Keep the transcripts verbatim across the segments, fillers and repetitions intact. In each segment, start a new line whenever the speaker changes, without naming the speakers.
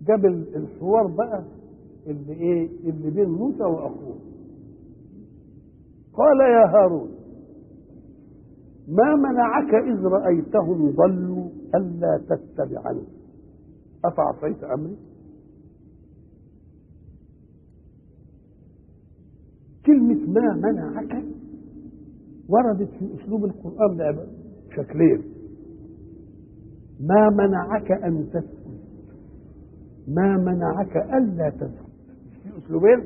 جاب الحوار بقى اللي ايه اللي بين موسى واخوه. قال يا هارون ما منعك إذ رأيتهم ضلوا ألا تتبعني أفعصيت أمري؟ كلمة ما منعك وردت في أسلوب القرآن بشكلين. ما منعك أن تسجد، ما منعك ألا تسجد، في أسلوبين.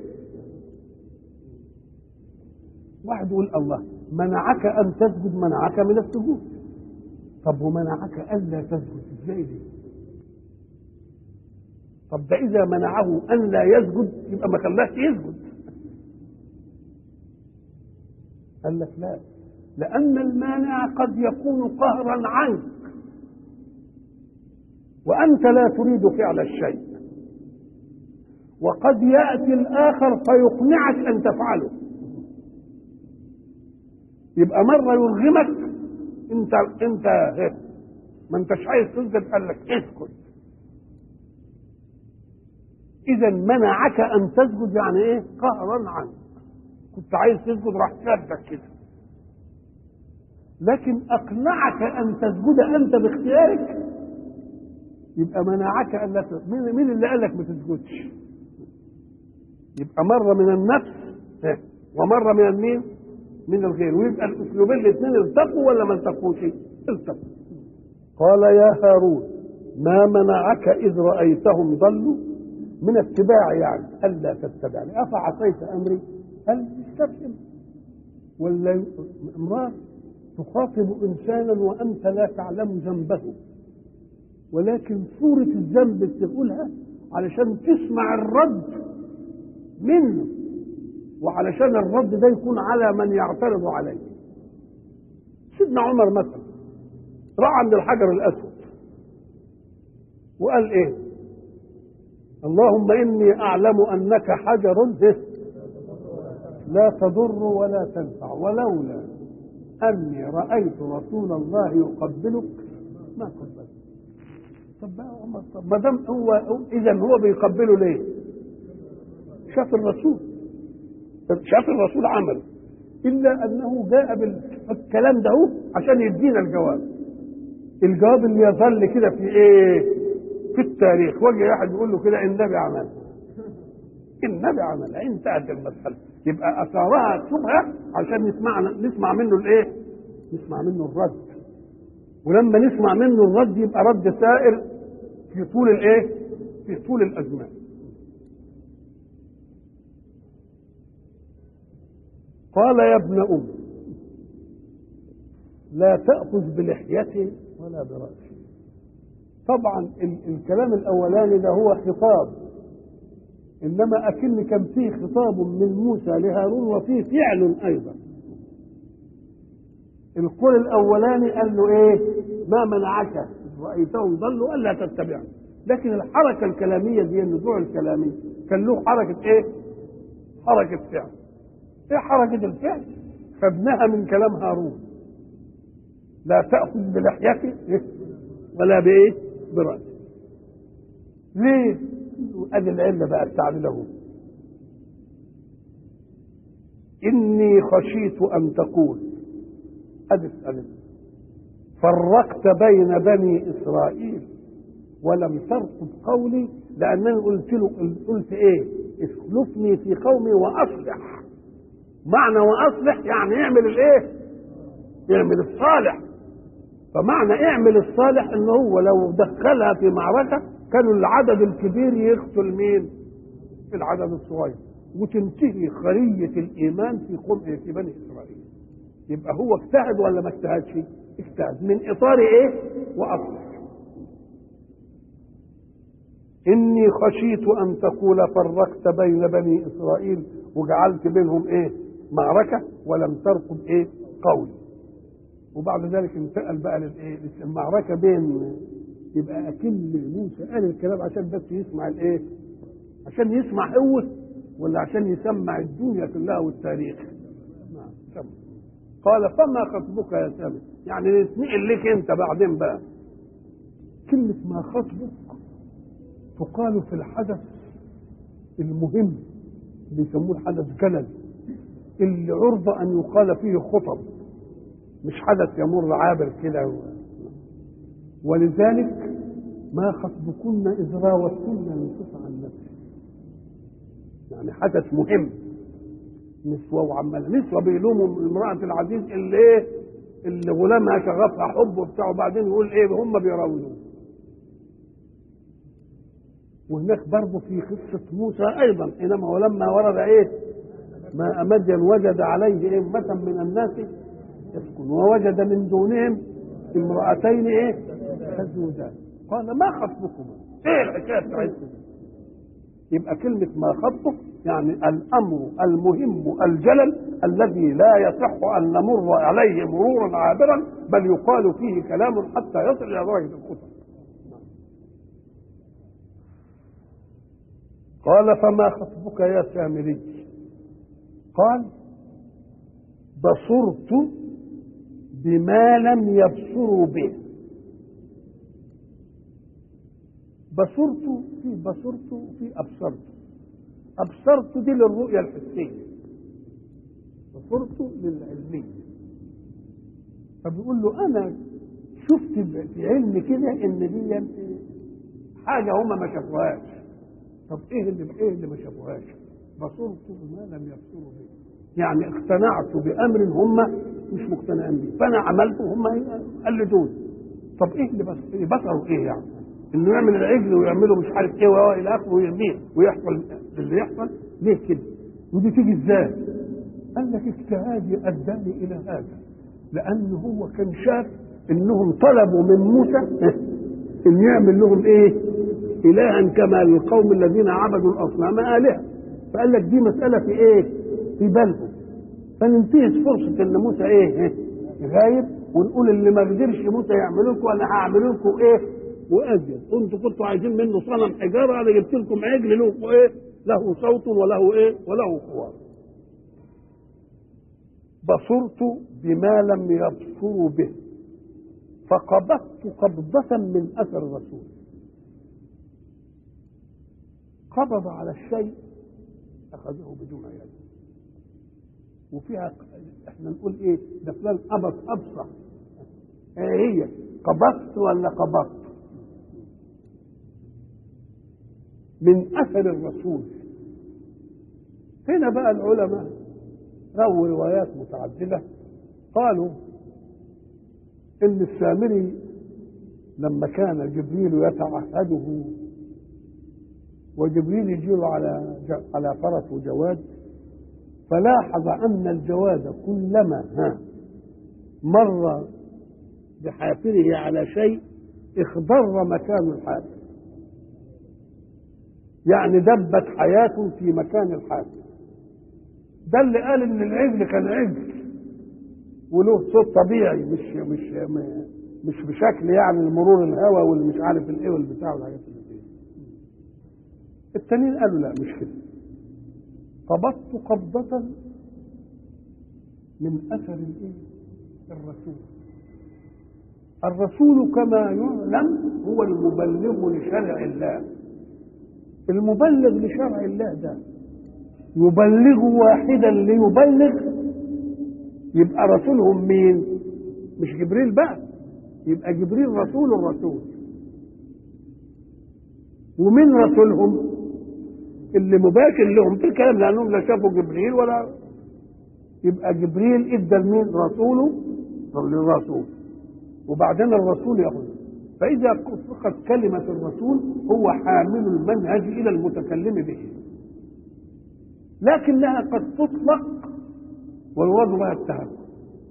واحد يقول الله منعك أن تسجد، منعك من السجود. طب ومنعك ألا تسجد ازاي دي؟ طب ده إذا منعه أن لا يسجد يبقى ما خلاش يسجد. قال لك لا، لأن المانع قد يكون قهرا عنك وأنت لا تريد فعل الشيء، وقد يأتي الآخر فيقنعك أن تفعله. يبقى مرة يرغمك انت انت هيك ما انتش عايز تسجد، قال لك اسكت. اذا منعك ان تسجد يعني ايه؟ قهرا عنك. كنت عايز تسجد راح شدك كده، لكن اقنعك ان تسجد انت باختيارك يبقى منعك ان لا تسجد. مين مين اللي قال لك ما تسجدش؟ يبقى مرة من النفس ومرة من المين؟ من الغير. ويبقى الاسلوبين الاثنين التقوا ولا ما التقوش؟ التقوا. قال يا هارون ما منعك اذ رايتهم ضلوا من اتباع يعني الا تتبعني افعصيت امري؟ هل تستفهم ولا امراه تخاطب انسانا وانت لا تعلم ذنبه، ولكن صوره الذنب بتقولها علشان تسمع الرد منه، وعلشان الرد ده يكون على من يعترض عليه. سيدنا عمر مثلا راح عند الحجر الاسود وقال ايه؟ اللهم اني اعلم انك حجر لا تضر ولا تنفع، ولولا اني رايت رسول الله يقبلك ما قبلت. طب بقى عمر، طب ما دام هو اذا هو بيقبله ليه؟ شاف الرسول، شاف الرسول عمل، الا انه جاء بالكلام ده عشان يدينا الجواب. الجواب اللي يظل كده في ايه؟ في التاريخ. وجه واحد يقول له كده النبي عمل، النبي عمل، انتهت المساله. يبقى اثارها شبهه عشان نسمع نسمع منه الايه؟ نسمع منه الرد. ولما نسمع منه الرد يبقى رد سائر في طول الايه؟ في طول الازمان. قال يا ابن أم لا تأخذ بلحيتي ولا برأسي. طبعا الكلام الأولاني ده هو خطاب، إنما أكن كان فيه خطاب من موسى لهارون وفيه فعل أيضا. القول الأولاني قال له إيه؟ ما منعك رأيتهم ضلوا ألا تتبعني. لكن الحركة الكلامية دي، النزوع الكلامي كان له حركة إيه؟ حركة فعل. ايه حركة الفعل؟ خدناها من كلام هارون لا تأخذ بلحيتي ولا بايه؟ برأسي. ليه؟ ادي العلة بقى التعليل. اني خشيت ان تقول، ادي السؤال، فرقت بين بني اسرائيل ولم ترقب قولي، لانني قلت له قلت ايه؟ اسلفني في قومي واصلح. معنى واصلح يعني اعمل الايه؟ اعمل الصالح. فمعنى اعمل الصالح ان هو لو دخلها في معركه كانوا العدد الكبير يقتل مين؟ العدد الصغير، وتنتهي خريه الايمان في قوم في بني اسرائيل. يبقى هو اجتهد ولا ما اجتهدش؟ اجتهد من اطار ايه؟ واصلح. اني خشيت ان تقول فرقت بين بني اسرائيل وجعلت بينهم ايه؟ معركة ولم ترقب ايه؟ قولي. وبعد ذلك انتقل بقى للايه؟ المعركة بين، يبقى اكن موسى قال الكلام عشان بس يسمع الايه؟ عشان يسمع هو ولا عشان يسمع الدنيا كلها والتاريخ؟ نعم سمع. قال فما خطبك يا سامي؟ يعني نتنقل لك انت بعدين بقى. كلمة ما خطبك تقال في الحدث المهم بيسموه الحدث جلل، اللي عرضة أن يقال فيه خطب، مش حدث يمر عابر كده. ولذلك ما خطبكن إذ راوتن يوسف عن نفسه، يعني حدث مهم. نسوة وعمالة نسوة بيلوموا امرأة العزيز اللي ايه اللي غلامها شغفها حب وبتاعه، وبعدين يقول ايه هم بيراودوه. وهناك برضه في قصة موسى أيضا حينما ولما ورد ايه ما مدين وجد عليه أمة من الناس يسكن ووجد من دونهم امرأتين ايه تذودان قال ما خطبكما ايه الحكاية بتاعتكم. يبقى كلمة ما خطبك يعني الأمر المهم الجلل الذي لا يصح أن نمر عليه مرورا عابرا، بل يقال فيه كلام حتى يصل إلى درجة الخطب. قال فما خطبك يا سامري؟ قال بصرت بما لم يبصروا به. بصرت في بصرت في أبصرت. أبصرت دي للرؤية الحسية، بصرت للعلمية. فبيقول له أنا شفت في علمي كده إن دي حاجة هما ما شافوهاش. طب إيه اللي إيه اللي ما شافوهاش؟ بصرت بما لم يبصروا به، يعني اقتنعت بأمر هما مش مقتنعين به، فأنا عملته هما قلدوني. طب إيه اللي بصروا إيه يعني؟ انه يعمل العجل ويعمله مش عارف ايه والى اخره ويرميه ويحصل اللي يحصل. ليه كده؟ ودي تيجي ازاي؟ قال لك اجتهادي اداني الى هذا، لانه هو كان شاف انهم طلبوا من موسى ان يعمل لهم ايه؟ الها كما القوم الذين عبدوا الاصنام الهه. فقال لك دي مساله في ايه؟ في بالهم. فننتهز فرصه ان موسى ايه؟ غايب، ونقول اللي ما قدرش موسى يعمل لكم انا هعمل لكم ايه؟ وأزيد. انتوا كنتوا عايزين منه صنم حجاره، انا جبت لكم عجل له ايه؟ له صوت وله ايه؟ وله خوار. بصرت بما لم يبصروا به فقبضت قبضة من اثر الرسول. قبض على الشيء اخذه بدون يد. وفيها احنا نقول ايه؟ ده فلان قبض ابصر. ايه هي؟ قبضت ولا قبضت؟ من اثر الرسول. هنا بقى العلماء رووا روايات متعدده، قالوا ان السامري لما كان جبريل يتعهده وجبريل يجيله على على فرس وجواد، فلاحظ ان الجواد كلما ها مر بحافره على شيء اخضر مكان الحافر، يعني دبت حياته في مكان الحافر. ده اللي قال ان العجل كان عجل وله صوت طبيعي، مش مش مش بشكل يعني مرور الهواء واللي مش عارف الايه والبتاع والحاجات اللي فيه. التانيين قالوا لا مش كده. قبضت قبضة من اثر الايه؟ الرسول. الرسول كما يعلم هو المبلغ لشرع الله. المبلغ لشرع الله ده يبلغ واحدا ليبلغ، يبقى رسولهم مين؟ مش جبريل بقى، يبقى جبريل رسول الرسول. ومن رسولهم اللي مباشر لهم في الكلام، لانهم لا شافوا جبريل ولا، يبقى جبريل ادى لمين؟ رسوله للرسول، وبعدين الرسول ياخذ. فاذا اطلقت كلمه الرسول هو حامل المنهج الى المتكلم به، لكنها قد تطلق والوضع بها التهكم.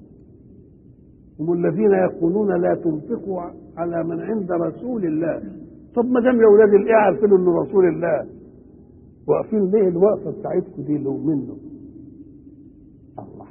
هم الذين يقولون لا تنفقوا على من عند رسول الله. طب ما دام يا اولاد الايه عارفين انه رسول الله، واقفين ليه الوقفه بتاعتكم دي لو منه؟ الله،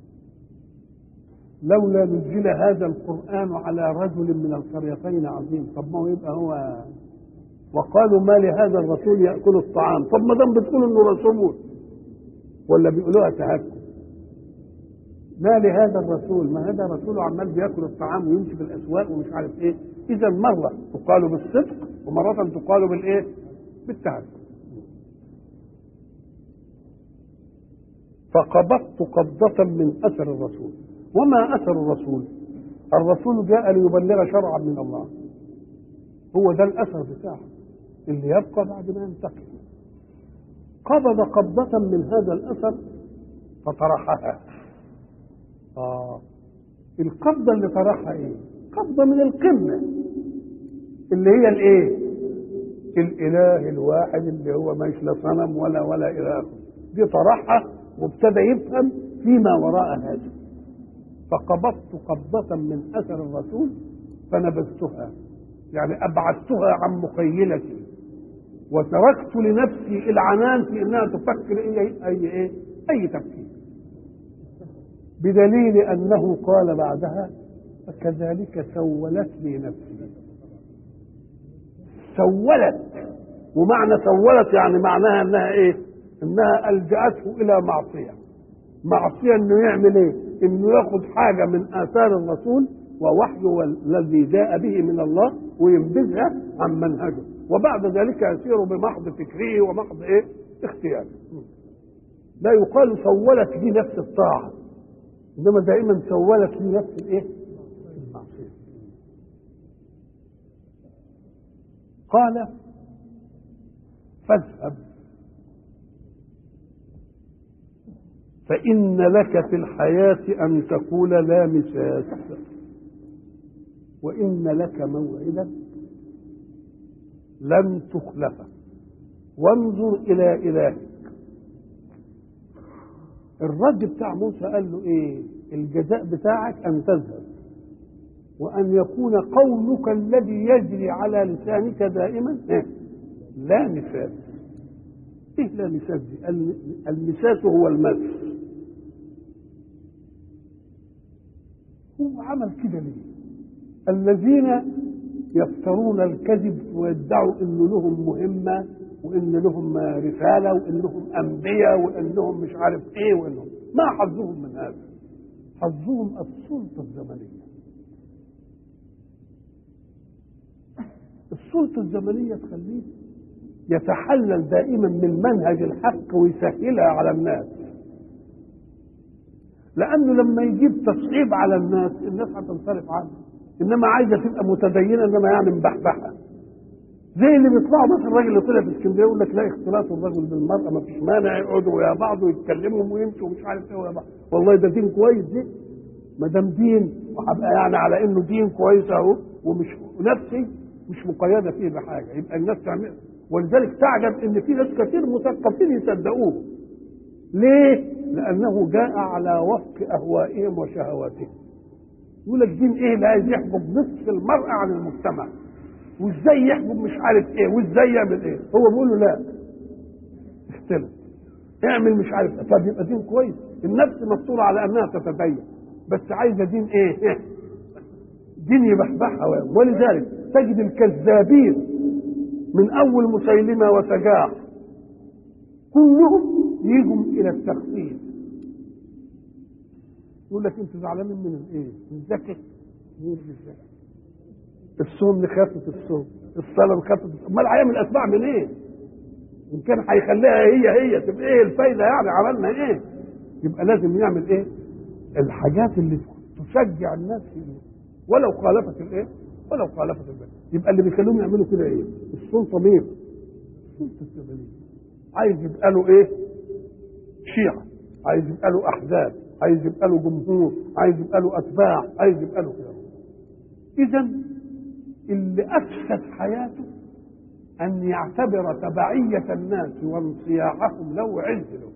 لولا نزل هذا القران على رجل من القريتين عظيم. طب ما هو يبقى هو. وقالوا ما لهذا الرسول ياكل الطعام. طب ما دام بتقولوا انه رسول، ولا بيقولوها تهكم؟ ما لهذا الرسول، ما هذا رسول عمال بياكل الطعام ويمشي في الاسواق ومش عارف ايه. اذا مره تقال بالصدق ومره تقال بالايه؟ بالتعدد. فقبضت قبضة من أثر الرسول. وما أثر الرسول؟ الرسول جاء ليبلغ شرعا من الله، هو ده الأثر بتاعه اللي يبقى بعد ما ينتقل. قبض قبضة من هذا الأثر فطرحها. آه القبضة اللي طرحها إيه؟ قبضة من القمة اللي هي الإيه؟ الإله الواحد اللي هو مش لا صنم ولا ولا إلى آخره. دي طرحها وابتدى يفهم فيما وراء هذا. فقبضت قبضة من أثر الرسول فنبذتها، يعني أبعدتها عن مخيلتي وتركت لنفسي العنان في انها تفكر اي اي ايه اي تفكير، بدليل انه قال بعدها فكذلك سولت لي نفسي. سولت، ومعنى سولت يعني معناها انها ايه؟ انها الجأته الى معصيه. معصيه انه يعمل ايه؟ انه ياخذ حاجه من اثار الرسول ووحيه الذي جاء به من الله وينبذها عن منهجه، وبعد ذلك يسير بمحض فكره ومحض ايه؟ اختياره. لا يقال سولت لي نفس الطاعه، انما دائما سولت لي نفس الايه؟ المعصيه. قال فاذهب فإن لك في الحياة أن تقول لا مساس، وإن لك موعدا لن تخلفه، وانظر إلى إلهك. الرد بتاع موسى قال له إيه؟ الجزاء بتاعك أن تذهب وأن يكون قولك الذي يجري على لسانك دائما إيه؟ لا مساس. إيه لا مساس دي؟ المساس هو المس. هو عمل كده ليه؟ الذين يفترون الكذب ويدعوا ان لهم مهمه وان لهم رساله وان لهم انبياء وان لهم مش عارف ايه وانهم ما حظهم من هذا؟ حظهم السلطه الزمنيه. السلطه الزمنيه تخليه يتحلل دائما من منهج الحق ويسهلها على الناس، لانه لما يجيب تصعيب على الناس الناس هتنصرف عنه، انما عايزه تبقى متدينه انما يعني مبحبحه. زي اللي بيطلعوا مثلا الراجل اللي طلع في اسكندريه يقول لك لا اختلاط الرجل بالمراه ما فيش مانع، يقعدوا ويا بعض ويتكلموا ويمشوا ومش عارف ايه ويا بعض. والله ده دين كويس، دي ما دام دين وهبقى يعني على انه دين كويس اهو ومش نفسي مش مقيده فيه بحاجه، يبقى الناس تعمل. ولذلك تعجب ان في ناس كثير مثقفين يصدقوه. ليه؟ لانه جاء على وفق اهوائهم وشهواتهم. يقول لك دين ايه اللي عايز يحجب نصف المرأة عن المجتمع، وازاي يحجب مش عارف ايه، وازاي يعمل ايه. هو بيقول له لا اختلف اعمل مش عارف ايه. طب يبقى دين كويس. النفس مفطورة على انها تتدين بس عايزة دين ايه؟ دين يبحبحها. ولذلك تجد الكذابين من اول مسيلمة وسجاح كلهم يجوا الى التخفيف. يقول لك انتوا زعلانين من الايه؟ من الزكاه. مين الزكاه؟ الصوم لخافه الصوم، الصلاه لخافه الصوم. امال هيعمل اتباع من ايه؟ ان كان هيخليها هي هي تبقى ايه الفايده؟ يعني عملنا ايه؟ يبقى لازم يعمل ايه؟ الحاجات اللي تشجع الناس فيه ولو خالفت الايه؟ ولو خالفت البيت. يبقى اللي بيخليهم يعملوا كده ايه؟ السلطه مين؟ السلطه السبليه. عايز يبقى له ايه؟ شيعه، عايز يبقى له احزاب، عايز يبقى له جمهور، عايز يبقى له اتباع، عايز يبقى له كده. اذا اللي افسد حياته ان يعتبر تبعيه الناس وانصياعهم له عز له.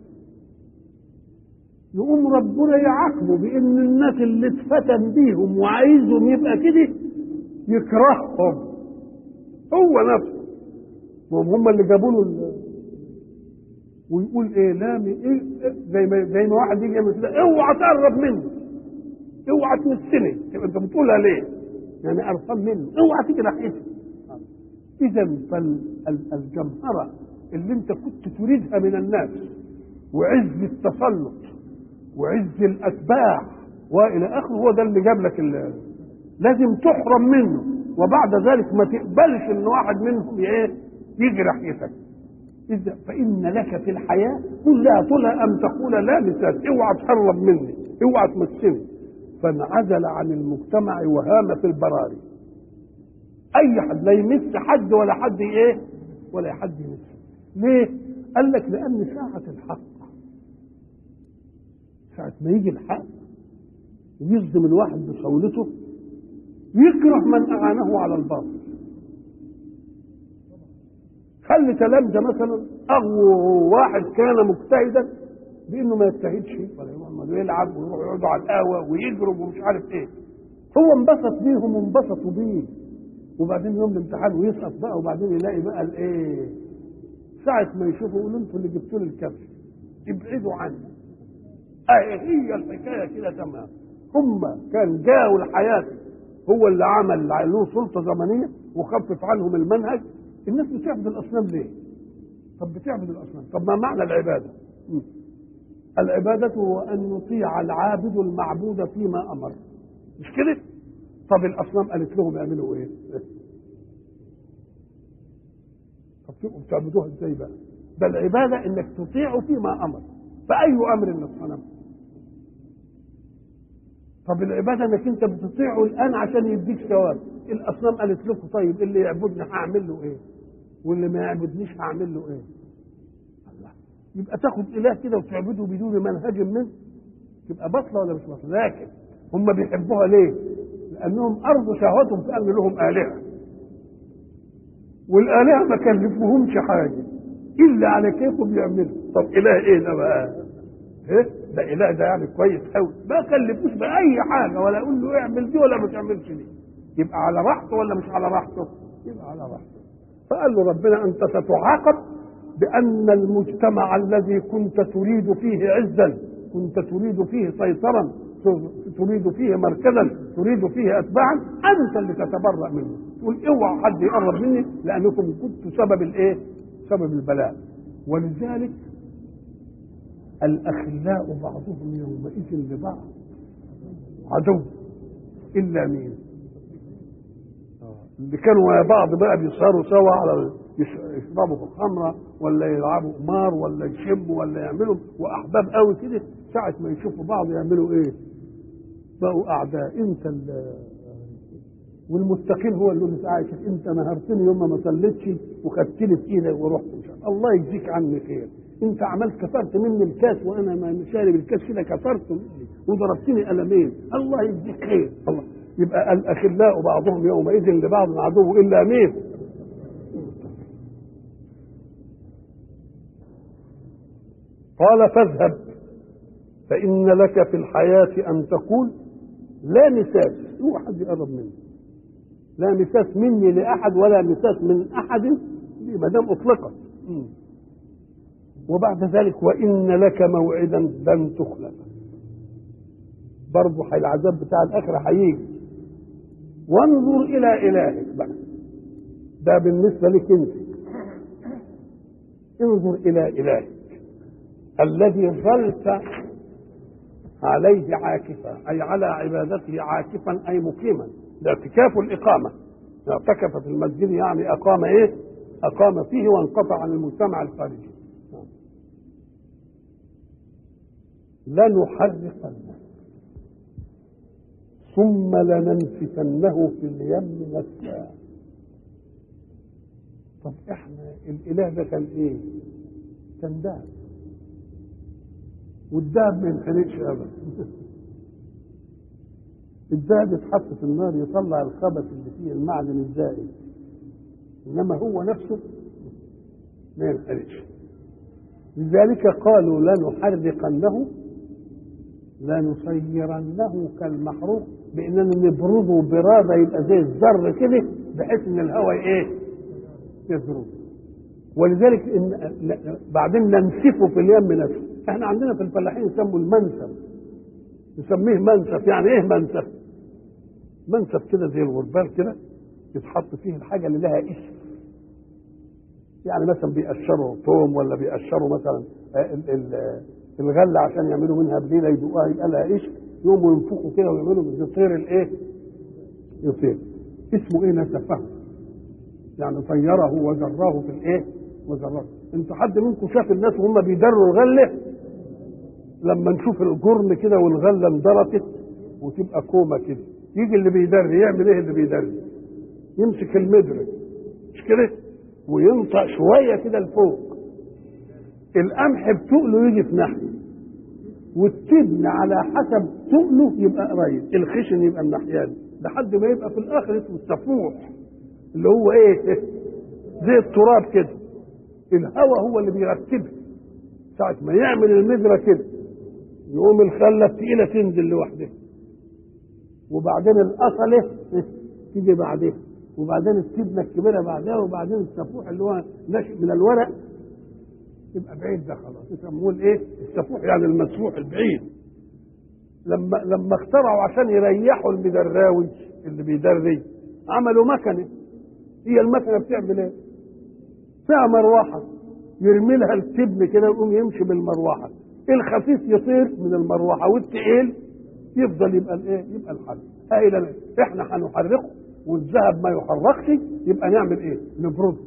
يقوم ربنا يعاقبه بان الناس اللي اتفتن بيهم وعايزهم يبقى كده يكرههم هو نفسه، وهم هم اللي جابوا له. ويقول ايه؟ لا ايه زي ما زي ما واحد يجي يعمل كده اوعى تقرب منه، اوعى تمسني. يبقى انت بتقولها ليه؟ يعني قرفان منه، اوعى تيجي ناحيته. اذا فالجمهره اللي انت كنت تريدها من الناس وعز التسلط وعز الاتباع والى اخره هو ده اللي جاب لك. لازم تحرم منه، وبعد ذلك ما تقبلش ان واحد منهم ايه يجي ناحيتك. إذا فإن لك في الحياة كلها طولها أن تقول لا مساس، اوعى تقرب مني، اوعى تمسني. فانعزل عن المجتمع وهام في البراري. أي حد لا يمس حد ولا حد إيه ولا حد يمسه. ليه؟ قال لك لأن ساعة الحق، ساعة ما يجي الحق ويصدم الواحد بصولته يكره من أعانه على الباطل. خلي تلامذة مثلا أغوى واحد كان مجتهدا بأنه ما يجتهدش ولا يروح يلعب ويروح يقعدوا على القهوة ويجرب ومش عارف إيه، هو انبسط بيهم وانبسطوا بيه، وبعدين يوم الامتحان ويسقط بقى، وبعدين يلاقي بقى الايه ساعة ما يشوفوا يقولوا انتوا اللي جبتوا لي الكبش ابعدوا عني. اه هي الحكايه كده تمام. هم كان جاوا الحياه هو اللي عمل له سلطه زمنيه وخفف عنهم المنهج. الناس بتعبد الاصنام ليه؟ طب بتعبد الاصنام، طب ما معنى العباده؟ م. العباده هو ان يطيع العابد المعبود فيما امر، مش كده؟ طب الاصنام قالت لهم يعملوا ايه؟ طب تبقوا بتعبدوها ازاي بقى؟ ده العباده انك تطيع فيما امر، فاي امر من الصنم؟ طب العباده انك انت بتطيعه الان عشان يديك ثواب. الاصنام قالت لكم طيب اللي يعبدني هعمل له ايه؟ واللي ما يعبدنيش هعمل له ايه؟ الله، يبقى تاخد اله كده وتعبده بدون منهج منه، تبقى بطله ولا مش بطله؟ لكن هم بيحبوها ليه؟ لانهم ارضوا شهوتهم في ان لهم الهه، والالهه ما كلفوهمش حاجه الا على كيفهم بيعملوا. طب اله ايه ده بقى؟ ايه ده اله ده يعني كويس قوي، ما كلفوش باي حاجه ولا يقول له اعمل دي ولا ما تعملش دي، يبقى على راحته ولا مش على راحته؟ يبقى على راحته. فقال له ربنا انت ستعاقب بان المجتمع الذي كنت تريد فيه عزا، كنت تريد فيه سيطرا، تريد فيه مركزا، تريد فيه اتباعا، انت اللي تتبرأ منه، تقول اوعى حد يقرب مني لانكم كنتوا سبب الايه؟ سبب البلاء. ولذلك الاخلاء بعضهم يومئذ لبعض عدو الا مين؟ اللي كانوا ويا بعض بقى بيسهروا سوا على يشربوا خمره ولا يلعبوا قمار ولا يشموا ولا يعملوا واحباب قوي كده، ساعه ما يشوفوا بعض يعملوا ايه؟ بقوا اعداء. انت والمستقيم هو اللي يقول عايش انت نهرتني يوم ما صليتش وخدتني في ايدك ورحت مش عارف. الله يجزيك عني خير، انت عملت كسرت مني الكاس وانا ما شارب الكاس كده كسرته مني وضربتني قلمين، الله يجزيك خير. الله يبقى الاخلاء بعضهم يومئذ لبعض عدو الا مين؟ قال فاذهب فإن لك في الحياة أن تقول لا مساس، هو حد يقرب مني، لا مساس مني لأحد ولا مساس من أحد ما دام أطلقت. وبعد ذلك وإن لك موعدا لن تخلف، برضه العذاب بتاع الآخرة هيجي. وانظر إلى إلهك بقى، ده بالنسبة لك أنت، انظر إلى إلهك الذي ظلت عليه عاكفا، أي على عبادته عاكفا أي مقيما، الاعتكاف الإقامة، اعتكف في المسجد يعني أقام إيه؟ أقام فيه وانقطع عن المجتمع الخارجي. لنحرقنه ثم لننسفنه في اليم نسفا. طب احنا الإله ده كان إيه؟ كان دهب، والدهب ما ينحرقش ابدا. الدهب يتحط في النار يطلع الخبث اللي فيه المعدن الزائد، انما هو نفسه ما ينحرقش. لذلك قالوا لنحرقنه لنصيرنه كالمحروق، باننا نبرده براده يبقى زي الذر كده بحيث ان الهواء ايه؟ يذرب. ولذلك إن بعدين ننسفه في اليم نفسه. احنا عندنا في الفلاحين يسموا المنسف، نسميه منسف. يعني ايه منسف؟ منسف كده زي الغربال كده يتحط فيه الحاجه اللي لها اسم، يعني مثلا بيقشروا ثوم ولا بيقشروا مثلا الغله عشان يعملوا منها بليله يدوقوها يبقى لها اسم، يقوموا ينفخوا كده ويعملوا يطير الايه؟ يطير. اسمه ايه؟ نسفه. يعني طيره وجراه في الايه وجراه. انتوا حد منكم شاف الناس وهم بيدروا الغله؟ لما نشوف الجرن كده والغله اندرست وتبقى كومه كده، يجي اللي بيدري يعمل ايه؟ اللي بيدري يمسك المدرك مش كده وينطق شويه كده لفوق، القمح بتقله يجي في ناحيه والتبن على حسب تقله يبقى قريب، الخشن يبقى الناحيه دي لحد ما يبقى في الاخر اسمه السفوح اللي هو ايه زي التراب كده. الهواء هو اللي بيرتبها، ساعه ما يعمل المدرة كده يقوم الخله الثقيله تنزل لوحدها، وبعدين الاصله تيجي بعدها، وبعدين التبنه الكبيره بعدها، وبعدين السفوح اللي هو نشء من الورق يبقى بعيد، ده خلاص يسموه الايه السفوح، يعني المسفوح البعيد. لما لما اخترعوا عشان يريحوا المدراوي اللي بيدري عملوا مكنه، هي المكنه بتعمل ايه؟ فيها مروحه يرمي لها التبن كده ويقوم يمشي بالمروحه، الخفيف يطير من المروحه والثقيل يفضل يبقى الايه يبقى الحل. قايل احنا هنحرقه والذهب ما يحرقش، يبقى نعمل ايه؟ نبرده،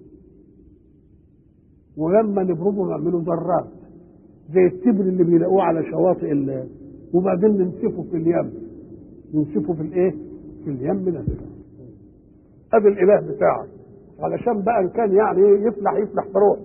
ولما نبرده نعمله ذرات زي التبر اللي بيلاقوه على شواطئ ال وبعدين ننسفه في اليم، ننسفه في الايه في اليم نسفه. ادي الاله بتاعك علشان بقى ان كان يعني يفلح يفلح بروح.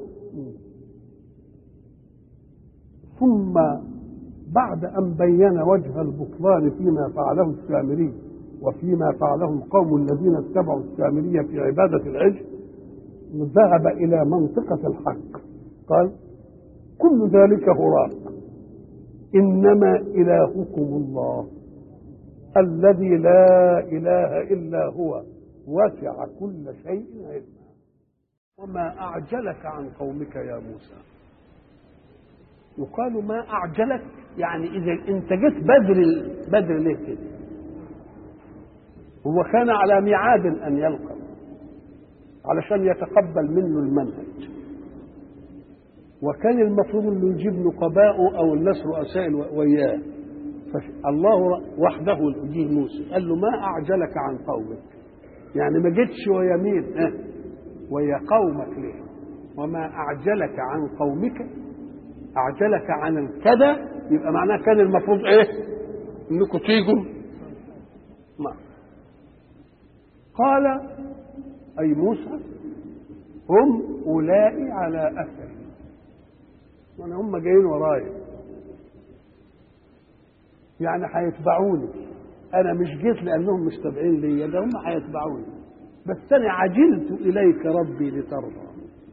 ثم بعد ان بين وجه البطلان فيما فعله السامري وفيما فعله القوم الذين اتبعوا السامرية في عبادة العجل، ذهب إلى منطقة الحق. قال كل ذلك هراء، إنما إلهكم الله الذي لا إله إلا هو وسع كل شيء علما. وما أعجلك عن قومك يا موسى. يقال ما أعجلك يعني إذا أنت جيت بدر بدر ليه كده؟ هو كان على ميعاد أن يلقى علشان يتقبل منه المنهج، وكان المفروض انه يجيب نقباءه او الناس رؤساء وياه، فالله وحده يجيب موسى قال له ما اعجلك عن قومك، يعني ما جيتش ويا مين؟ اه ويا قومك ليه؟ وما اعجلك عن قومك، اعجلك عن الكذا، يبقى معناه كان المفروض ايه؟ انكم تيجوا. ما قال أي موسى هم أولئك على أثر، يعني هم جايين ورايا، يعني هيتبعوني، أنا مش جيت لأنهم مش تابعين لي، ده هم هيتبعوني، بس أنا عجلت إليك ربي لترضى.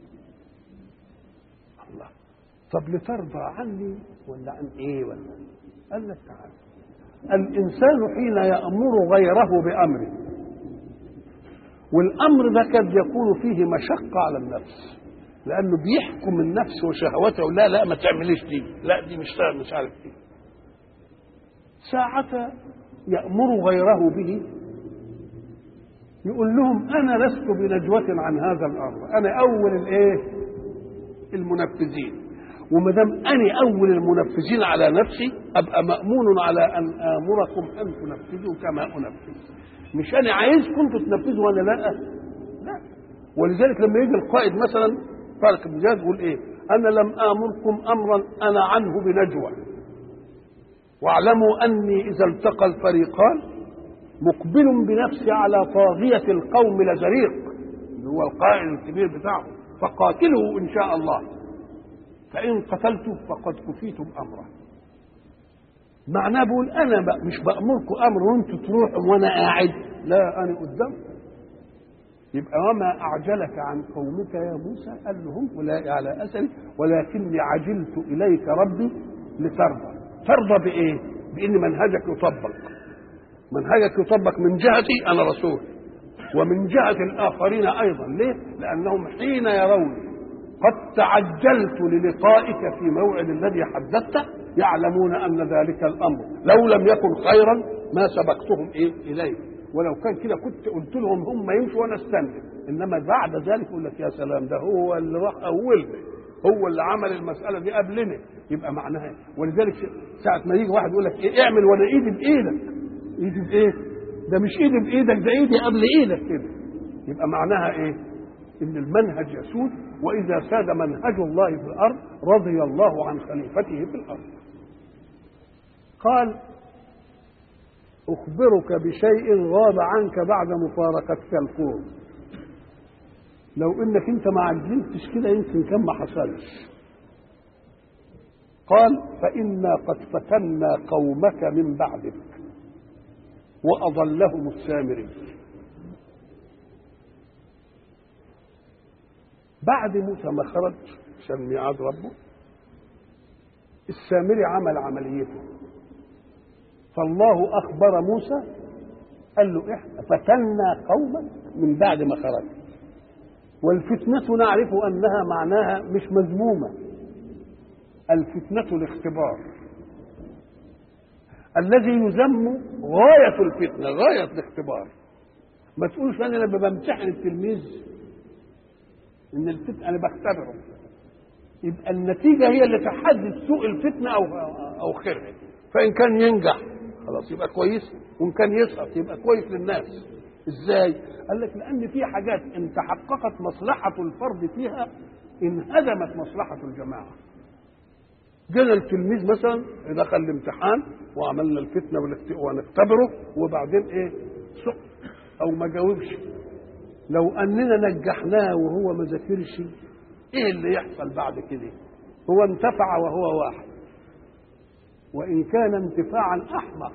الله، طب لترضى عني ولا عن إيه؟ ولا قال لك تعالى، الإنسان حين يأمر غيره بأمره، والامر ده قد يكون فيه مشقه على النفس، لانه بيحكم النفس وشهوته، لا لا ما تعمليش دي، لا دي مش مش عارف دي. ساعة يأمر غيره به يقول لهم انا لست بنجوة عن هذا الامر، انا اول الايه المنفذين، وما دام انا اول المنفذين على نفسي ابقى مأمون على ان امركم ان تنفذوا كما انفذ، مش انا عايزكم انتوا تنفذوا ولا لا؟ لا. ولذلك لما يجي القائد مثلا طارق بن زياد يقول ايه؟ انا لم امركم امرا انا عنه بنجوى، واعلموا اني اذا التقى الفريقان مقبل بنفسي على طاغية القوم لزريق، اللي هو القائد الكبير بتاعهم، فقاتلوا ان شاء الله، فان قتلته فقد كفيتم امره. معناه بقول انا بقى مش بامركم امر وانتوا تروحوا وانا قاعد، لا انا قدام. يبقى وما اعجلك عن قومك يا موسى قال لهم اولئك على اثري ولكني عجلت اليك ربي لترضى. ترضى بايه؟ بان منهجك يطبق، منهجك يطبق من جهتي انا رسول، ومن جهه الاخرين ايضا. ليه؟ لانهم حين يرون قد تعجلت للقائك في موعد الذي حددته يعلمون ان ذلك الامر لو لم يكن خيرا ما سبقتهم ايه اليه، ولو كان كده كنت قلت لهم هم يمشوا وانا استنى، انما بعد ذلك يقول لك يا سلام ده هو اللي راح اولنا، هو اللي عمل المساله دي قبلنا، يبقى معناها. ولذلك ساعه ما يجي واحد يقول لك ايه اعمل وانا ايدي بايدك، ايدي بايه؟ ده مش ايدي بايدك، ده ايدي قبل ايدك كده، يبقى معناها ايه؟ إن المنهج يسود، وإذا ساد منهج الله في الأرض رضي الله عن خليفته في الأرض. قال أخبرك بشيء غاب عنك بعد مفارقتك القوم. لو إنك أنت ما عجلتش كده يمكن كان ما حصلش. قال فإنا قد فتنا قومك من بعدك وأضلهم السامري. بعد موسى ما خرج عشان ميعاد ربه، السامري عمل عمليته، فالله أخبر موسى قال له إحنا فتنا قومك من بعد ما خرج. والفتنة نعرف أنها معناها مش مذمومة، الفتنة الاختبار. الذي يذم غاية الفتنة، غاية الاختبار. ما تقولش أنا لما بمتحن التلميذ إن الفتنة أنا بختبره، يبقى النتيجة هي اللي تحدد سوء الفتنة أو أو خيرها. فإن كان ينجح خلاص يبقى كويس، وإن كان يسقط يبقى كويس للناس. إزاي؟ قال لك لأن في حاجات إن تحققت مصلحة الفرد فيها انهدمت مصلحة الجماعة. جانا التلميذ مثلا دخل الامتحان وعملنا الفتنة ونختبره وبعدين إيه؟ سقط أو ما جاوبش. لو أننا نجحناه وهو ما ذاكرش إيه اللي يحصل بعد كده؟ هو انتفع وهو واحد، وإن كان انتفاعا أحمق.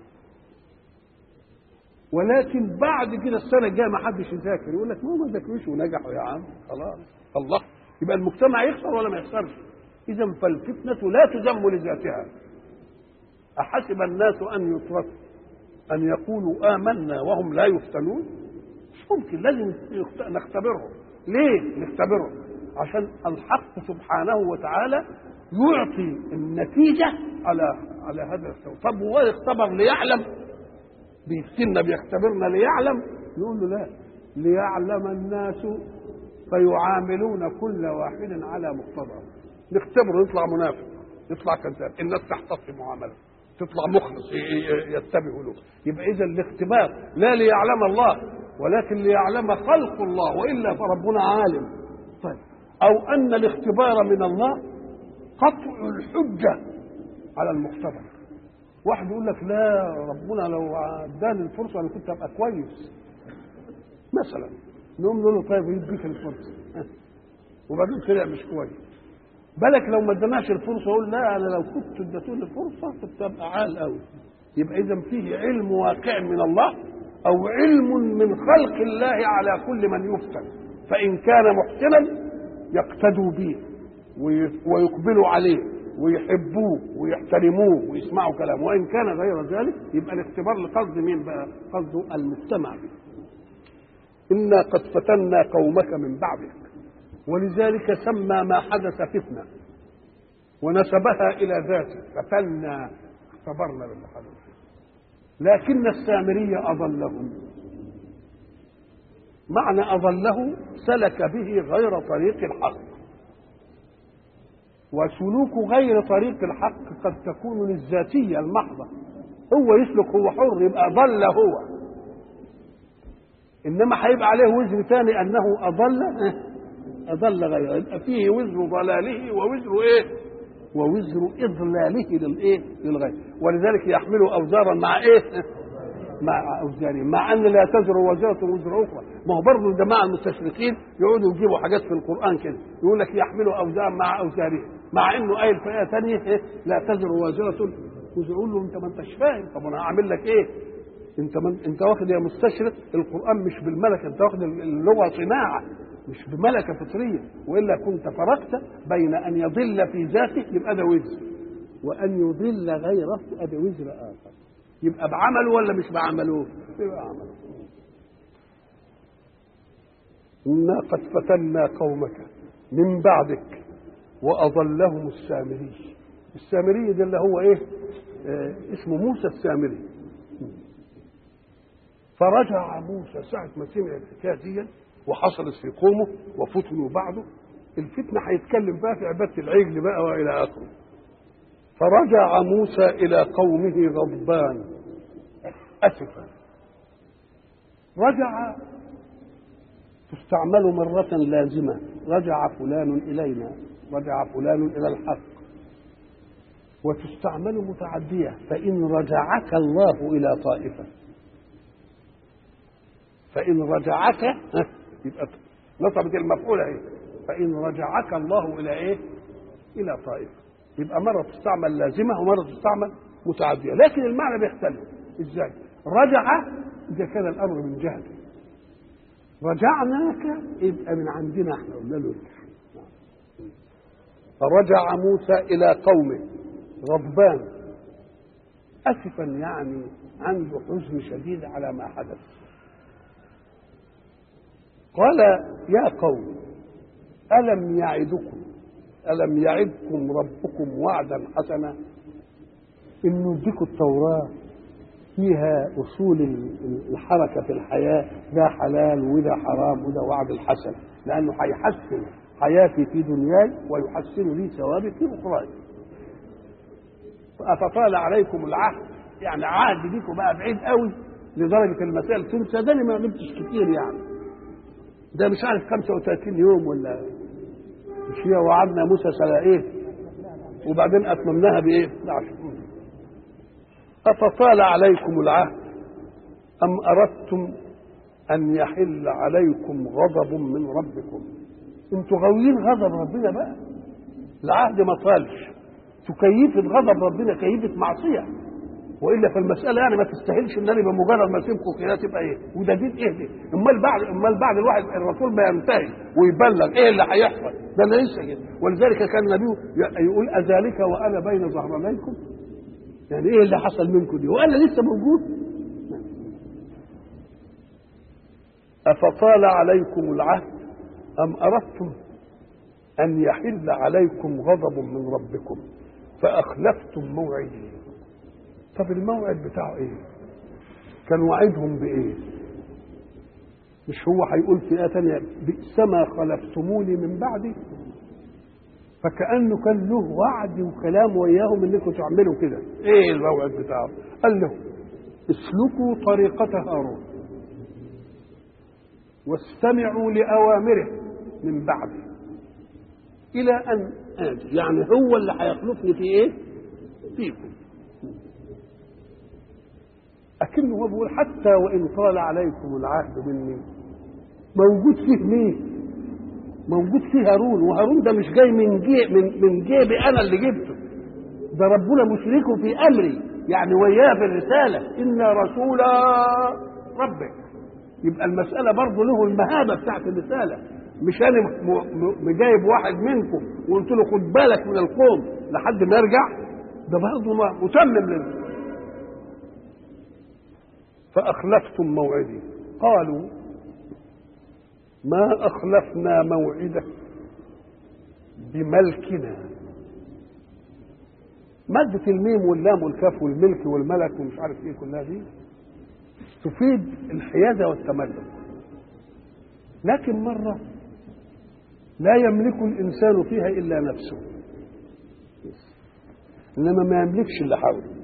ولكن بعد كده السنة الجاية ما حدش يذاكر، يقول لك ما ما ذاكروش ونجحوا يا عم خلاص الله، يبقى المجتمع يخسر ولا ما يخسرش؟ إذا فالفتنة لا تذم لذاتها. أحسب الناس أن يتركوا أن يقولوا آمنا وهم لا يفتنون؟ مش ممكن، لازم نختبرهم. ليه نختبرهم؟ عشان الحق سبحانه وتعالى يعطي النتيجة على على هذا السوء. طب هو يختبر ليعلم؟ بيفتنا بيختبرنا ليعلم؟ نقول له لا، ليعلم الناس فيعاملون كل واحد على مقتضاه. نختبره يطلع منافق، يطلع كذاب، الناس تحتفي معاملته، تطلع مخلص يتبعوا له. يبقى إذا الاختبار لا ليعلم الله ولكن ليعلم خلق الله، وإلا فربنا عالم. طيب، أو أن الاختبار من الله قطع الحجة على المختبر. واحد يقول لك لا ربنا لو اداني الفرصة أنا كنت أبقى كويس مثلا، نقوم نقول له طيب يديك الفرصة وبعدين طلع مش كويس. بالك لو ما اداناش الفرصة يقول لا أنا لو كنت اديتوني الفرصة كنت أبقى عال قوي. يبقى إذا فيه علم واقع من الله أو علم من خلق الله على كل من يفتن. فإن كان محسنا يقتدوا به ويقبلوا عليه ويحبوه ويحترموه ويسمعوا كلامه، وإن كان غير ذلك يبقى الاختبار لقصد مين بقى؟ قصده المجتمع به. إنا قد فتنا قومك من بعدك، ولذلك سمى ما حدث فتنة ونسبها إلى ذاته، فتنا اختبرنا باللي حدث. لكن السامري أضلهم. معنى أضله سلك به غير طريق الحق، وسلوك غير طريق الحق قد تكون للذاتية المحضة، هو يسلك هو حر يبقى ضل هو، إنما هيبقى عليه وزر ثاني أنه أضل أضل غيره، يبقى فيه وزر ضلاله ووزر إيه؟ ووزر إضلاله للإيه؟ للغير. ولذلك يحملوا أوزارا مع إيه؟ مع أوزارهم، مع أن لا تزر وزارة وزر أخرى. ما هو برضه الجماعة المستشرقين يقعدوا يجيبوا حاجات في القرآن كده، يقول لك يحملوا أوزارا مع أوزارهم، مع إنه قايل في آية ثانية إيه؟ لا تزر وزارة وزر. يقول له أنت ما أنتش فاهم، طب أنا هعمل لك إيه؟ أنت من أنت واخد يا مستشرق القرآن مش بالملكة، أنت واخد اللغة صناعة مش بملكة فطرية، وإلا كنت فرقت بين أن يضل في ذاته يبقى ده وزر، وأن يضل غيره يبقى ده وزر آخر. يبقى بعمله ولا مش بعمله؟ يبقى عمله. إنا قد فتنا قومك من بعدك وأضلهم السامري. السامري ده اللي هو إيه؟ آه اسمه موسى السامري. فرجع موسى ساعة ما سمع الحكاية دي وحصلت في قومه وفتنوا بعده، الفتنة هيتكلم بقى في عبادة العجل بقى وإلى آخره. فرجع موسى إلى قومه غضبان أسفا. رجع تستعمل مرة لازمة، رجع فلان إلينا، رجع فلان إلى الحق. وتستعمل متعدية، فإن رجعك الله إلى طائفة، فإن رجعك يبقى نصبت المفعول اهي، فإن رجعك الله إلى إيه؟ إلى طائفة. يبقى مرة تستعمل لازمة ومرة تستعمل متعدية، لكن المعنى بيختلف. إزاي؟ رجع إذا كان الأمر من جهته، رجعناك يبقى من عندنا احنا قلنا له. فرجع موسى إلى قومه غضبان أسفا، يعني عنده حزن شديد على ما حدث. قال يا قوم ألم يعدكم ألم يعدكم ربكم وعدا حسنا، إنه يديكم التوراة فيها أصول الحركة في الحياة، ده حلال وده حرام وده وعد الحسن، لأنه هيحسن حياتي في دنياي ويحسن لي ثوابي في أخراي. أفطال عليكم العهد، يعني عهد بيكم بقى بعيد قوي لدرجة المسائل تنسى، ده ما غبتش كتير، يعني ده مش عارف خمسة وثلاثين يوم ولا مش هي، وعدنا موسى سنة ايه وبعدين أتممناها بإيه؟ بعشر. أفطال عليكم العهد أم أردتم أن يحل عليكم غضب من ربكم. انتوا غاويين غضب ربنا بقى، العهد ما طالش، تكيفة غضب ربنا كيفة معصية، والا في المساله يعني ما تستاهلش ان انا بمجرد ما اسيبكم كده تبقى ايه وده دين ايه دي. امال بعد امال بعد الواحد الرسول ما ينتهي ويبلغ ايه اللي هيحصل، ده انا لسه كده. ولذلك كان النبي يقول اذلك وانا بين ظهرانيكم، يعني ايه اللي حصل منكم دي وانا لسه موجود. افطال عليكم العهد ام اردتم ان يحل عليكم غضب من ربكم فاخلفتم موعدي. طب الموعد بتاعه ايه؟ كان وعدهم بايه؟ مش هو هيقول في ايه ثانيه بئس ما خلفتموني من بعدي؟ فكانه كان له وعد وكلام وياهم انكم تعملوا كده. ايه الموعد بتاعه؟ قال له اسلكوا طريقه هارون واستمعوا لاوامره من بعدي الى ان اجي، يعني هو اللي هيخلفني في ايه؟ فيكم. أكنه هو بيقول حتى وإن طال عليكم العهد مني، موجود فيه مين؟ موجود فيه هارون، وهارون ده مش جاي من جي من من جيبي أنا اللي جبته، ده ربنا مشركه في أمري، يعني وياه في الرسالة إن رسول ربك. يبقى المسألة برضه له المهابة بتاعت الرسالة، مش أنا مجايب واحد منكم وقلت له خد بالك من القوم لحد ما يرجع، ده برضه متمم لله. فأخلفتم موعدي. قالوا ما أخلفنا موعدك بملكنا. مادة الميم واللام والكاف والملك والملك ومش عارف ايه كلها دي تفيد الحيادة والتملك، لكن مرة لا يملك الإنسان فيها إلا نفسه، إنما ما يملكش اللي حوله،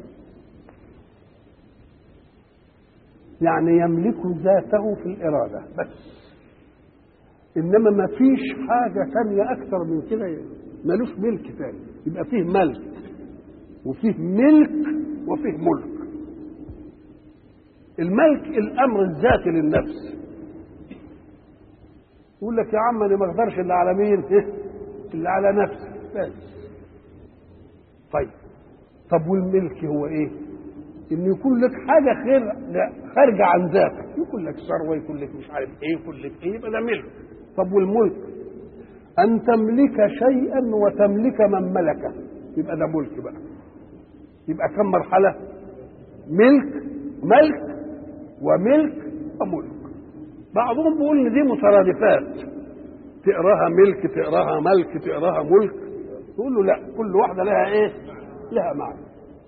يعني يملك ذاته في الإرادة بس، إنما ما فيش حاجة ثانية أكثر من كده، ملوش ملك ثاني. يبقى فيه ملك وفيه ملك وفيه ملك. الملك الأمر الذاتي للنفس، يقول لك يا عم أنا ما أقدرش إلا على مين؟ إلا على نفسي بس. طيب طب والملك هو إيه؟ إن يكون لك حاجة خير خارجة عن ذاتك، يكون لك ثروة، يكون لك مش عارف إيه، يكون لك إيه، يبقى ده ملك. طب والملك أن تملك شيئا وتملك من ملكه، يبقى ده ملك بقى. يبقى كم مرحلة؟ ملك، ملك وملك وملك. بعضهم بيقول إن دي مترادفات، تقراها ملك تقراها ملك تقراها ملك، يقول له لا، كل واحدة لها إيه؟ لها معنى.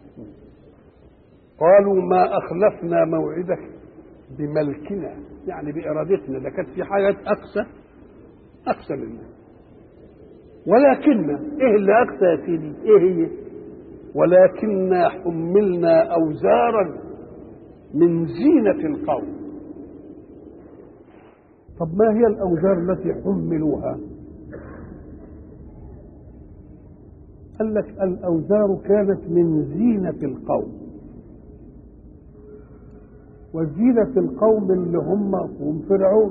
قالوا ما أخلفنا موعدك بملكنا، يعني بإرادتنا، ده كانت في حاجات أقسى أقسى منا، ولكن إيه اللي أقسى يا سيدي؟ إيه هي؟ ولكننا حملنا أوزارا من زينة القوم. طب ما هي الأوزار التي حملوها؟ قال لك الأوزار كانت من زينة القوم، وزينة القوم اللي هم قوم فرعون.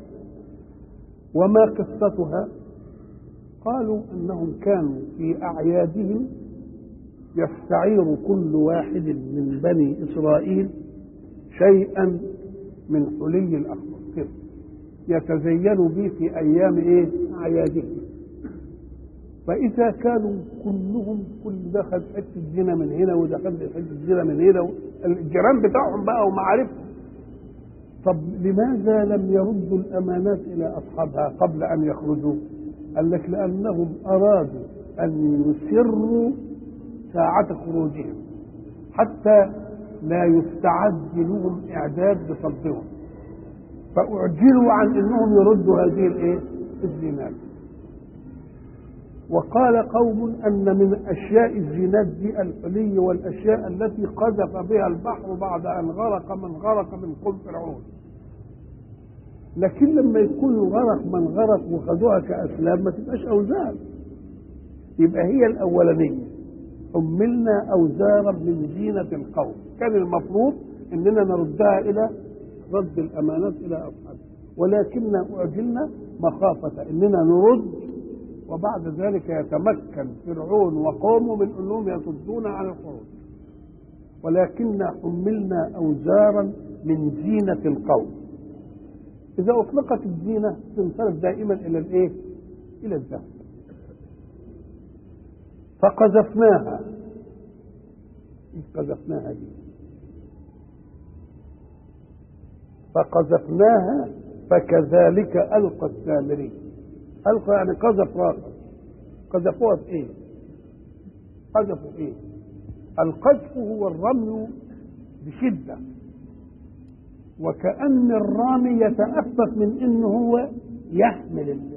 وما قصتها؟ قالوا أنهم كانوا في أعيادهم يستعير كل واحد من بني إسرائيل شيئا من حلي الأخضر يتزينوا به في أيام إيه؟ أعيادهم. فإذا كانوا كلهم كل دخل حتة زينة من هنا وده خد حتة زينة من هنا، الجيران بتاعهم بقى ومعارفهم، طب لماذا لم يردوا الأمانات إلى أصحابها قبل أن يخرجوا؟ قال لك لأنهم أرادوا أن يسروا ساعة خروجهم حتى لا يستعد لهم إعداد بصدهم، فأعجلوا عن أنهم يردوا هذه الإيه؟ الزينات. وقال قوم أن من أشياء الزينات دي الحلي والأشياء التي قذف بها البحر بعد أن غرق من غرق من قوم فرعون. لكن لما يكون غرق من غرق وخذوها كأسلام ما تبقاش أوزار، يبقى هي الأولانية حملنا أوزارا من زينة القوم. كان المفروض أننا نردها إلى رد الأمانات إلى أصحابها، ولكننا أعجلنا مخافة أننا نرد وبعد ذلك يتمكن فرعون وقومه من أنهم يصدون عن الخروج. ولكننا حملنا أوزارا من زينة القوم. إذا أطلقت الزينة تنصرف دائما إلى الإيه؟ إلى الذهب. فقذفناها، قذفناها دي فقذفناها فكذلك ألقى السامري. ألقى يعني قذف راسه. قذفوها في إيه؟ قذفوا إيه؟ القذف هو الرمي بشدة، وكأن الرامي يتأفف من إنه هو يحمل الله.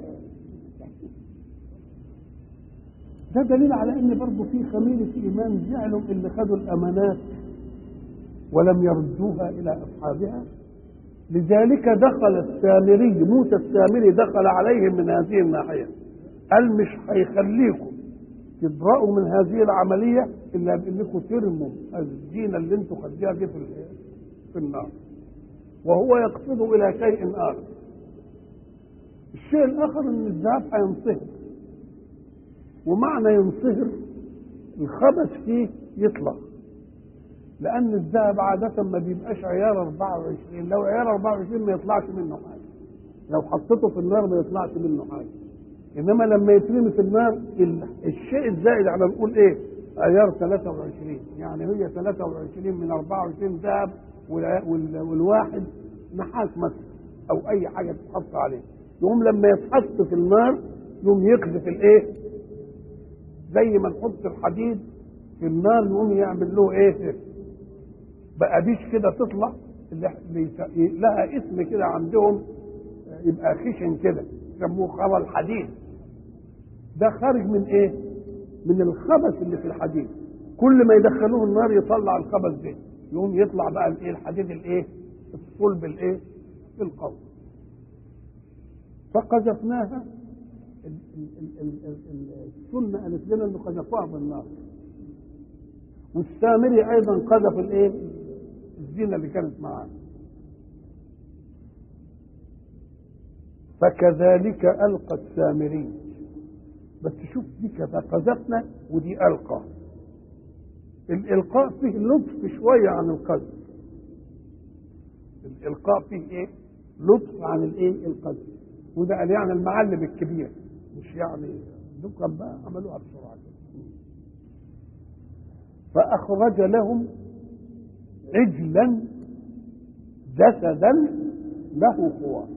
ده دليل على إن برضه في خميلة إيمان جعلوا اللي خدوا الأمانات ولم يردوها إلى أصحابها. لذلك دخل السامري، موسى السامري دخل عليهم من هذه الناحية، قال مش هيخليكم تبرأوا من هذه العملية إلا بأنكم ترموا الزينة اللي انتم خديها دي في في النار. وهو يقصد إلى شيء آخر. الشيء الآخر إن الذهب هينصهر، ومعنى ينصهر الخبث فيه يطلع، لأن الذهب عادة ما بيبقاش عيار أربعة وعشرين. لو عيار أربعة وعشرين ما يطلعش منه حاجة، لو حطيته في النار ما يطلعش منه حاجة. إنما لما يترمي في النار الشيء الزائد على نقول إيه؟ عيار ثلاثة وعشرين، يعني هي ثلاثة وعشرين من أربعة وعشرين ذهب والواحد نحاس مثلا أو أي حاجة تتحط عليه. يقوم لما يتحط في النار يقوم يقذف الإيه؟ زي ما نحط الحديد في النار يقوم يعمل له إيه؟ بقى ديش كده تطلع اللي لها اسم كده عندهم، يبقى خشن كده يسموه خرى الحديد. ده خارج من ايه؟ من الخبث اللي في الحديد. كل ما يدخلوه النار يطلع الخبث ده، يقوم يطلع بقى الايه؟ الحديد الايه؟ الصلب الايه؟ القوي. فقذفناها. السنه قالت لنا انه قذفوها في النار، والسامري ايضا قذف الايه؟ الزينة اللي كانت معاه. فكذلك ألقى السامري. بس شوف دي فقذفنا ودي ألقى. الإلقاء فيه لطف شوية عن القذف. الإلقاء فيه إيه؟ لطف عن الإيه؟ القذف. وده قال يعني المعلم الكبير، مش يعني دكان بقى عملوها بسرعة كده. فأخرج لهم عجلا جسدا له خوار.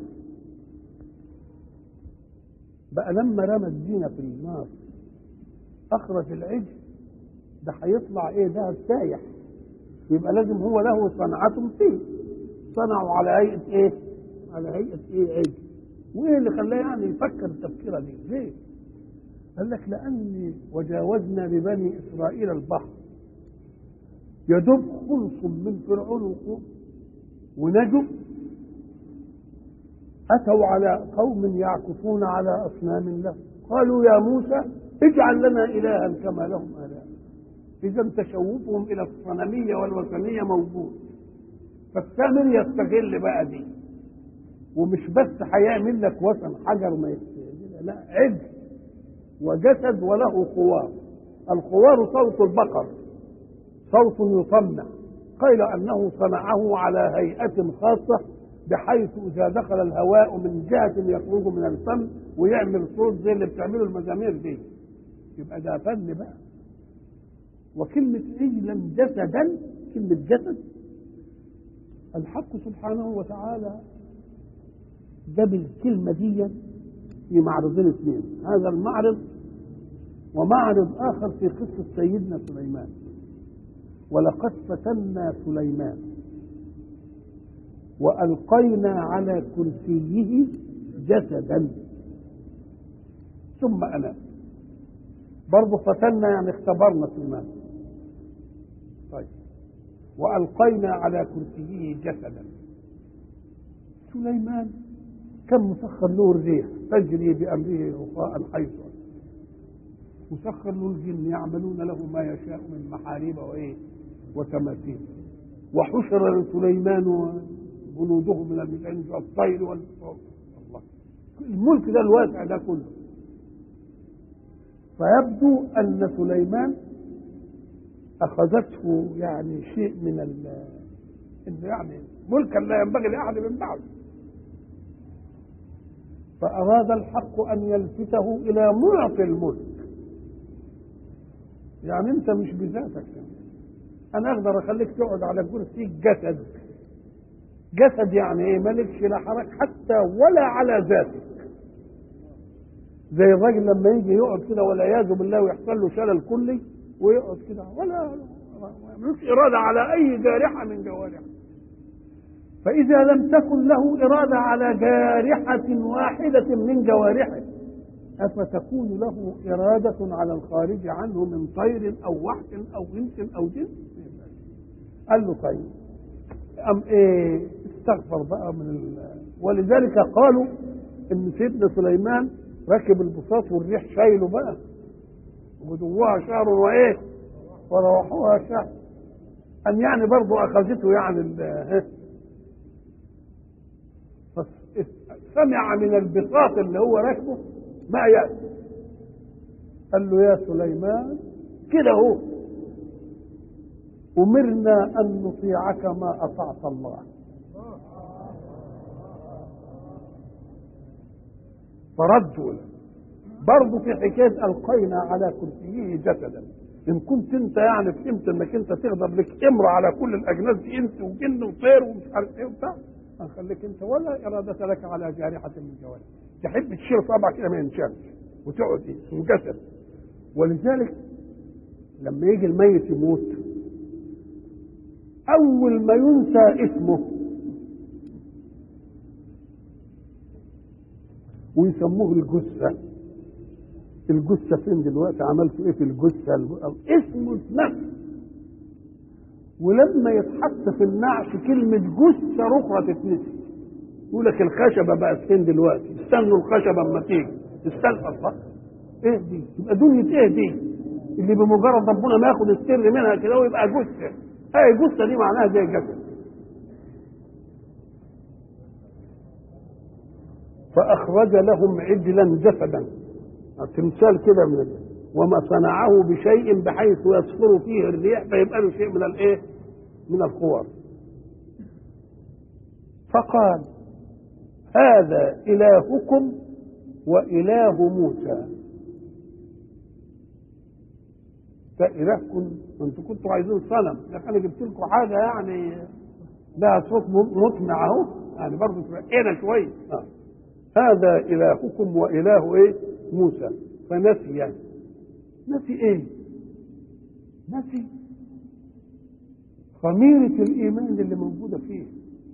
بقى لما رمى الزينة في النار أخرج العجل، ده هيطلع إيه؟ ده سايح، يبقى لازم هو له صنعة فيه. صنعوا على هيئة إيه؟ على هيئة إيه؟ عجل. وإيه اللي خلاه يعني يفكر التفكيرة دي؟ ليه؟ قال لك لأن وجاوزنا ببني إسرائيل البحر، يدب خلص من فرعون وقوم ونجوا، أتوا على قوم يعكفون على أصنام لهم قالوا يا موسى اجعل لنا إلها كما لهم آلهة. إذا تشوفهم إلى الصنمية والوثنية موجود، فالسامر يستغل بقى دي، ومش بس هيعمل لك وثن حجر ما يستغل، لا، عجل وجسد وله خوار. الخوار صوت البقر، صوت يصنع، قيل أنه صنعه على هيئة خاصة بحيث إذا دخل الهواء من جهة يخرج من الفم ويعمل صوت زي اللي بتعمله المزامير دي، يبقى ده فن بقى. وكلمة عجلا جسدا، كلمة جسد الحق سبحانه وتعالى جاب الكلمة دي في معرضين اثنين، هذا المعرض ومعرض آخر في قصة سيدنا سليمان. ولقد فتنا سليمان وألقينا على كرسيه جسدا ثم أناب. برضه فتنا يعني اختبرنا سليمان. طيب، وألقينا على كرسيه جسدا. سليمان كم مسخر له الريح تجري بأمره رخاء حيث، مسخر له الجن يعملون له ما يشاء من محاريب وإيه وتماثيل، وحشر لسليمان وجنوده من الجن والطير والفرق. الله، الملك ده الواسع ده كله. فيبدو أن سليمان أخذته يعني شيء من ال إنه يعني ملكا لا ينبغي لأحد من بعده، فأراد الحق أن يلفته إلى معطي الملك. يعني أنت مش بذاتك، أنا أقدر أخليك تقعد على كرسي جسد. جسد يعني إيه؟ مالكش لا حرك حتى ولا على ذاتك، زي الراجل لما يجي يقعد كده والعياذ بالله ويحصل له شلل كلي ويقعد كده ولا ملوش إرادة على أي جارحة من جوارحه. فإذا لم تكن له إرادة على جارحة واحدة من جوارحه أفتكون له إرادة على الخارج عنه من طير أو وحش أو إنس أو جن؟ قال له طيب، أم إيه استغفر بقى من ال... ولذلك قالوا إن سيدنا سليمان ركب البساط والريح شايله بقى، غدوها شهر وإيه وروحوها شهر، أن يعني برضو أخذته يعني ال... سمع من البساط اللي هو راكبه ما يأتي، قال له يا سليمان كده هو أمرنا أن نطيعك ما أطعت الله. فردوا له برضه في حكاية ألقينا على كرسيه جسدا. إن كنت أنت يعني فهمت إنك أنت تقدر لك إمرة على كل الأجناس دي، إنس وجن وطير ومش عارف إيه وبتاع، هنخليك أنت ولا إرادة لك على جارحة من جوارح، تحب تشيل صابعك كده ما ينشالش وتقعد إيه اسمه جسد. ولذلك لما يجي الميت يموت أول ما ينسى اسمه ويسموه الجثة. الجثة فين دلوقتي؟ عملتوا ايه في الجثة؟ اسمه نفس. ولما يتحط في النعش كلمة جثة أخرى تتنسي، يقول لك الخشبة بقت فين دلوقتي؟ استنوا الخشبة اما تيجي، استنى الله، ايه دي؟ يبقى دنيا ايه دي؟ اللي بمجرد ربنا ما ياخد السر منها كده ويبقى جثة. ايه جثة دي معناها زي جسد. فأخرج لهم عجلا جسدا، تمثال كده من ال... وما صنعه بشيء بحيث يصفر فيه الريح فيبقى له شيء من الايه؟ من القوار. فقال هذا إلهكم وإله موسى. ده إلهكم، انتوا كنتوا عايزين صنم، لكن انا جبت لكم حاجه يعني لها صوت مطمع اهو، يعني برضه ترقينا شويه. آه. هذا إلهكم وإله ايه؟ موسى. فنسي، يعني نسي ايه؟ نسي خميرة الإيمان اللي موجودة فيه،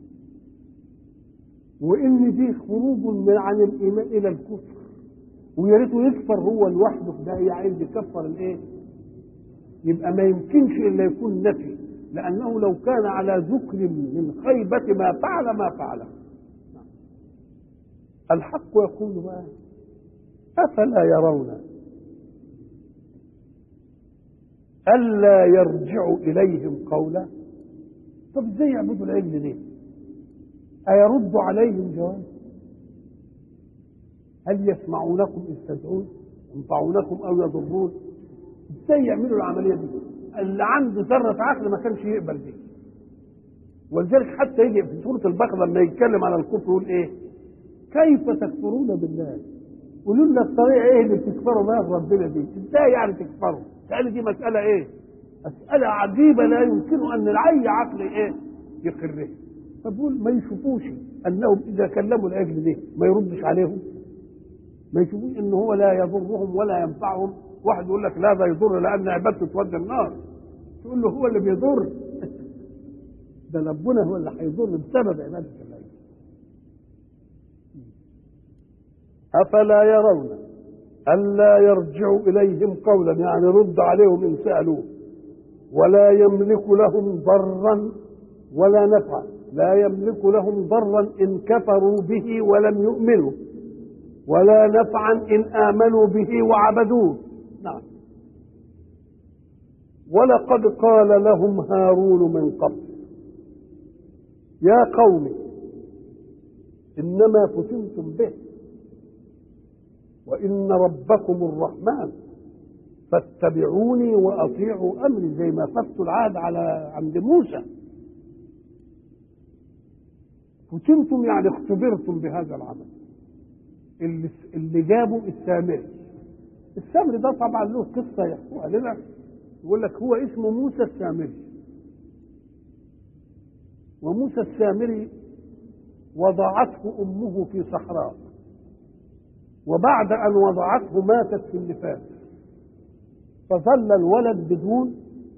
وإن دي خروج من عن الإيمان إلى الكفر، ويا ريته يكفر هو لوحده، ده عايز يكفر الإيه؟ يبقى ما يمكنش إلا يكون نفي، لأنه لو كان على ذكر من خيبة ما فعل ما فعله. الحق يقول بقى أفلا يرون ألا يرجع إليهم قولا. طب ازاي يعبدوا العجل دي؟ أيرد عليهم جواب؟ هل يسمعونكم إذ تدعون ينفعونكم أو يضرون؟ ازاي يعملوا العملية دي؟ اللي عنده ذرة عقل ما كانش يقبل دي. ولذلك حتى يجي في سورة البقرة لما يتكلم على الكفر يقول ايه؟ كيف تكفرون بالله؟ قولوا لنا الطريقة ايه اللي بتكفروا بها بربنا دي؟ ازاي يعني تكفروا؟ قال دي مسألة ايه؟ مسألة عجيبة لا يمكن أن العي عقل ايه؟ يقرها. فبقول ما يشوفوش أنهم إذا كلموا العجل دي ما يردش عليهم؟ ما يشوفوش إن هو لا يضرهم ولا ينفعهم؟ واحد يقول لك لا ده يضر لأن عبادته تودي النار. تقول له هو اللي بيضر؟ ده ربنا هو اللي هيضر بسبب عبادة الله. أفلا يرون ألا يرجعوا إليهم قولا، يعني رد عليهم إن سألوه، ولا يملك لهم ضرا ولا نفعا، لا يملك لهم ضرا إن كفروا به ولم يؤمنوا، ولا نفعا إن آمنوا به وعبدوه. نعم. ولقد قال لهم هارون من قبل يا قوم إنما فتنتم به وإن ربكم الرحمن فاتبعوني وأطيعوا أمري، زي ما فاتوا العهد على عند موسى. فتنتم يعني اختبرتم بهذا العمل. اللي, اللي جابوا السامري. السامري ده طبعا له قصة يحكوها لنا، يقول لك هو اسمه موسى السامري. وموسى السامري وضعته أمه في صحراء، وبعد أن وضعته ماتت في النفاس، فظل الولد بدون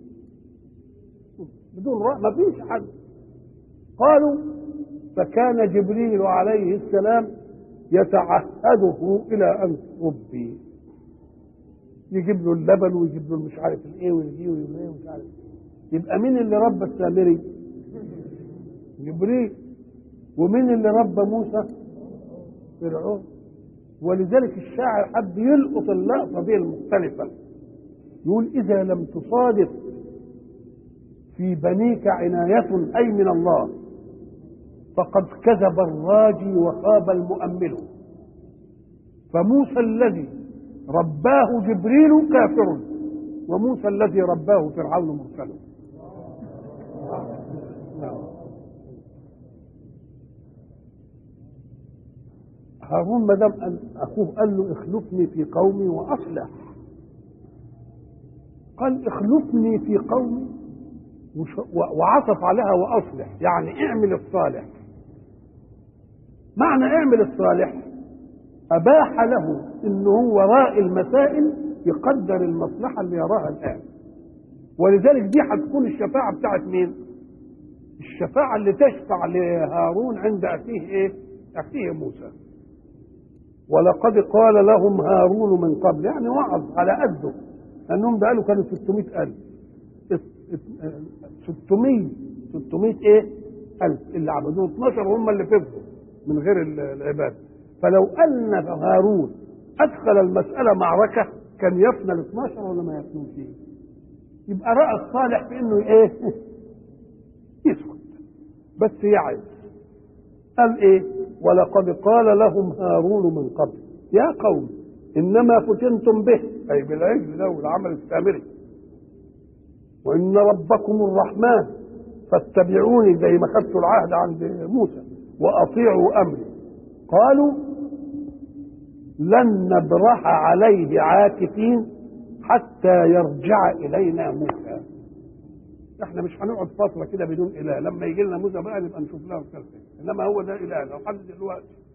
بدون رأي، ما فيش حد. قالوا فكان جبريل عليه السلام يتعهده إلى أن ربي، يجيب له اللبن ويجيب له مش عارف الايه ويجيب له الايه ومش عارف. يبقى مين اللي ربى السامري؟ جبريل. ومين اللي ربى موسى؟ فرعون. ولذلك الشاعر حب يلقط اللقطه دي المختلفه، يقول اذا لم تصادف في بنيك عنايه اي من الله فقد كذب الراجي وخاب المؤمل، فموسى الذي رباه جبريل كافر وموسى الذي رباه فرعون مرسل. هارون ما دام اخوه قال له اخلفني في قومي واصلح، قال اخلفني في قومي وعطف عليها واصلح، يعني اعمل الصالح. معنى اعمل الصالح اباح له ان هو وراء المسائل يقدر المصلحه اللي يراها الان. ولذلك دي هتكون الشفاعه بتاعت مين؟ الشفاعه اللي تشفع لهارون عند اخيه ايه؟ اخيه موسى. ولقد قال لهم هارون من قبل، يعني وعظ على قده، لانهم بقالوا كانوا ستمائة ألف ستمائة ستمائة ايه؟ ألف اللي عبدوه، اثناشر هم اللي فضلوا من غير العباد. فلو أن هارون أدخل المسألة معركة كان يفنى ال اثناشر ولا ما يفنون فيه؟ يبقى رأى الصالح في إنه إيه؟ يسكت بس يعز. قال إيه؟ ولقد قال لهم هارون من قبل يا قوم إنما فتنتم به، أي بالعجل ده والعمل السامري، وإن ربكم الرحمن فاتبعوني، زي ما خدتوا العهد عند موسى، وأطيعوا أمري. قالوا لن نبرح عليه عاكفين حتى يرجع إلينا موسى. احنا مش هنقعد فترة كده بدون إله، لما يجي لنا موسى بقى نبقى نشوف له الكلام، إنما هو ده إله لو حد دلوقتي